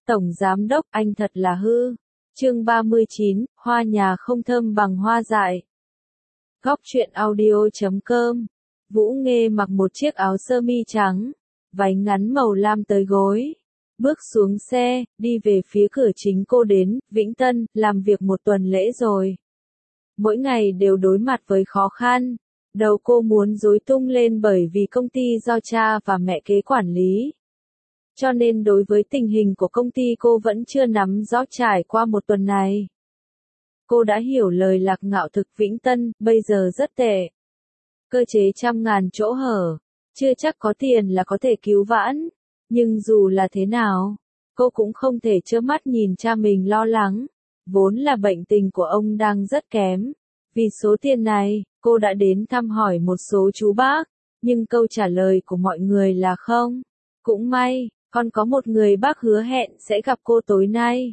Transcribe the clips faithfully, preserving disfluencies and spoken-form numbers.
Tổng giám đốc, anh thật là hư. Chương ba mươi chín, hoa nhà không thơm bằng hoa dại. Góc truyện audio chấm com. Vũ Nghê mặc một chiếc áo sơ mi trắng, váy ngắn màu lam tới gối. Bước xuống xe, đi về phía cửa chính. Cô đến Vĩnh Tân, làm việc một tuần lễ rồi. Mỗi ngày đều đối mặt với khó khăn. Đầu cô muốn rối tung lên bởi vì công ty do cha và mẹ kế quản lý. Cho nên đối với tình hình của công ty cô vẫn chưa nắm rõ. Trải qua một tuần này, cô đã hiểu lời Lạc Ngạo thực Vĩnh Tân bây giờ rất tệ. Cơ chế trăm ngàn chỗ hở, chưa chắc có tiền là có thể cứu vãn. Nhưng dù là thế nào, cô cũng không thể trơ mắt nhìn cha mình lo lắng. Vốn là bệnh tình của ông đang rất kém. Vì số tiền này, cô đã đến thăm hỏi một số chú bác, nhưng câu trả lời của mọi người là không. Cũng may, còn có một người bác hứa hẹn sẽ gặp cô tối nay.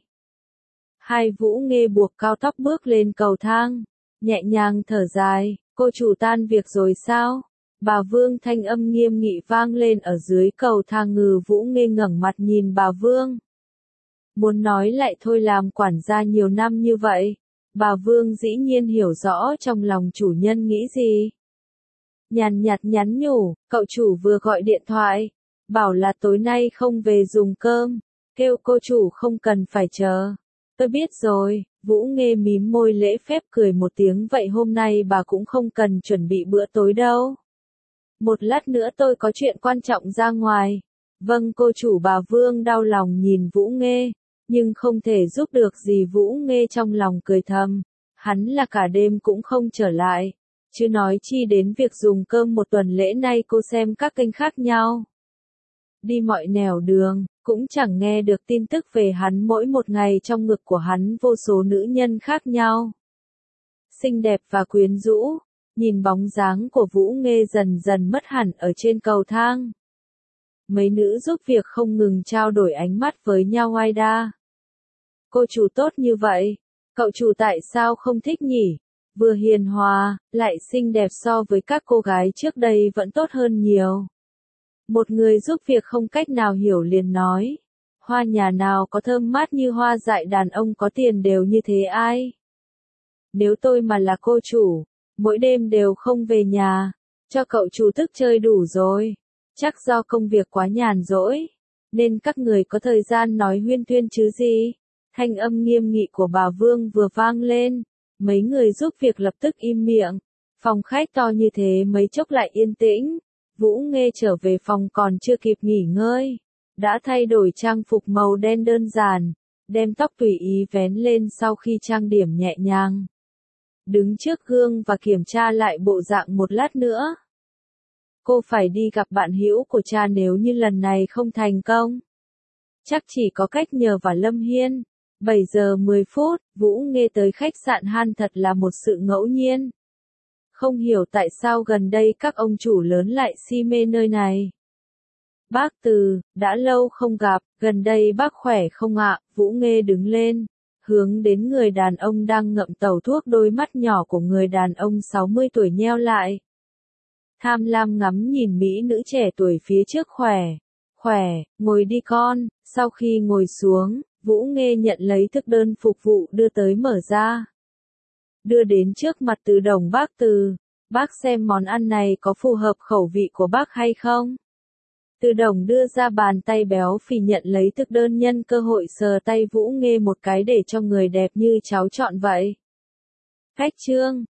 Hai Vũ Nghê buộc cao tóc bước lên cầu thang, nhẹ nhàng thở dài, cô chủ tan việc rồi sao? Bà Vương thanh âm nghiêm nghị vang lên ở dưới cầu thang. Ngừ Vũ Nghê ngẩng mặt nhìn bà Vương. Muốn nói lại thôi, làm quản gia nhiều năm như vậy, bà Vương dĩ nhiên hiểu rõ trong lòng chủ nhân nghĩ gì. Nhàn nhạt nhắn nhủ, cậu chủ vừa gọi điện thoại, bảo là tối nay không về dùng cơm, kêu cô chủ không cần phải chờ. Tôi biết rồi. Vũ Nghê mím môi lễ phép cười một tiếng. Vậy hôm nay bà cũng không cần chuẩn bị bữa tối đâu. Một lát nữa tôi có chuyện quan trọng ra ngoài. Vâng cô chủ. Bà Vương đau lòng nhìn Vũ Nghê, nhưng không thể giúp được gì. Vũ Nghê trong lòng cười thầm, hắn là cả đêm cũng không trở lại, chứ nói chi đến việc dùng cơm. Một tuần lễ nay cô xem các kênh khác nhau, đi mọi nẻo đường, cũng chẳng nghe được tin tức về hắn. Mỗi một ngày trong ngực của hắn vô số nữ nhân khác nhau, xinh đẹp và quyến rũ. Nhìn bóng dáng của Vũ Nghê dần dần mất hẳn ở trên cầu thang. Mấy nữ giúp việc không ngừng trao đổi ánh mắt với nhau. Ai đa, cô chủ tốt như vậy, cậu chủ tại sao không thích nhỉ? Vừa hiền hòa, lại xinh đẹp, so với các cô gái trước đây vẫn tốt hơn nhiều. Một người giúp việc không cách nào hiểu liền nói, hoa nhà nào có thơm mát như hoa dại, đàn ông có tiền đều như thế ai? Nếu tôi mà là cô chủ, mỗi đêm đều không về nhà, cho cậu chủ thức chơi đủ rồi. Chắc do công việc quá nhàn rỗi, nên các người có thời gian nói huyên thuyên chứ gì. Thanh âm nghiêm nghị của bà Vương vừa vang lên, mấy người giúp việc lập tức im miệng. Phòng khách to như thế mấy chốc lại yên tĩnh. Vũ Nghê trở về phòng còn chưa kịp nghỉ ngơi, đã thay đổi trang phục màu đen đơn giản, đem tóc tùy ý vén lên. Sau khi trang điểm nhẹ nhàng, đứng trước gương và kiểm tra lại bộ dạng một lát nữa. Cô phải đi gặp bạn hữu của cha. Nếu như lần này không thành công, chắc chỉ có cách nhờ vào Lâm Hiên. bảy giờ mười phút, Vũ Nghê tới khách sạn Han thật là một sự ngẫu nhiên. Không hiểu tại sao gần đây các ông chủ lớn lại si mê nơi này. Bác Từ, đã lâu không gặp, gần đây bác khỏe không ạ? Vũ Nghê đứng lên, hướng đến người đàn ông đang ngậm tàu thuốc. Đôi mắt nhỏ của người đàn ông sáu mươi tuổi nheo lại, tham lam ngắm nhìn mỹ nữ trẻ tuổi phía trước. Khỏe, khỏe, ngồi đi con. Sau khi ngồi xuống, Vũ Nghê nhận lấy thực đơn phục vụ đưa tới, mở ra, đưa đến trước mặt Từ Đồng. Bác Từ, bác xem món ăn này có phù hợp khẩu vị của bác hay không? Từ Đồng đưa ra bàn tay béo phì nhận lấy thực đơn, nhân cơ hội sờ tay Vũ Nghê một cái để cho người đẹp như cháu chọn vậy. Khách trương,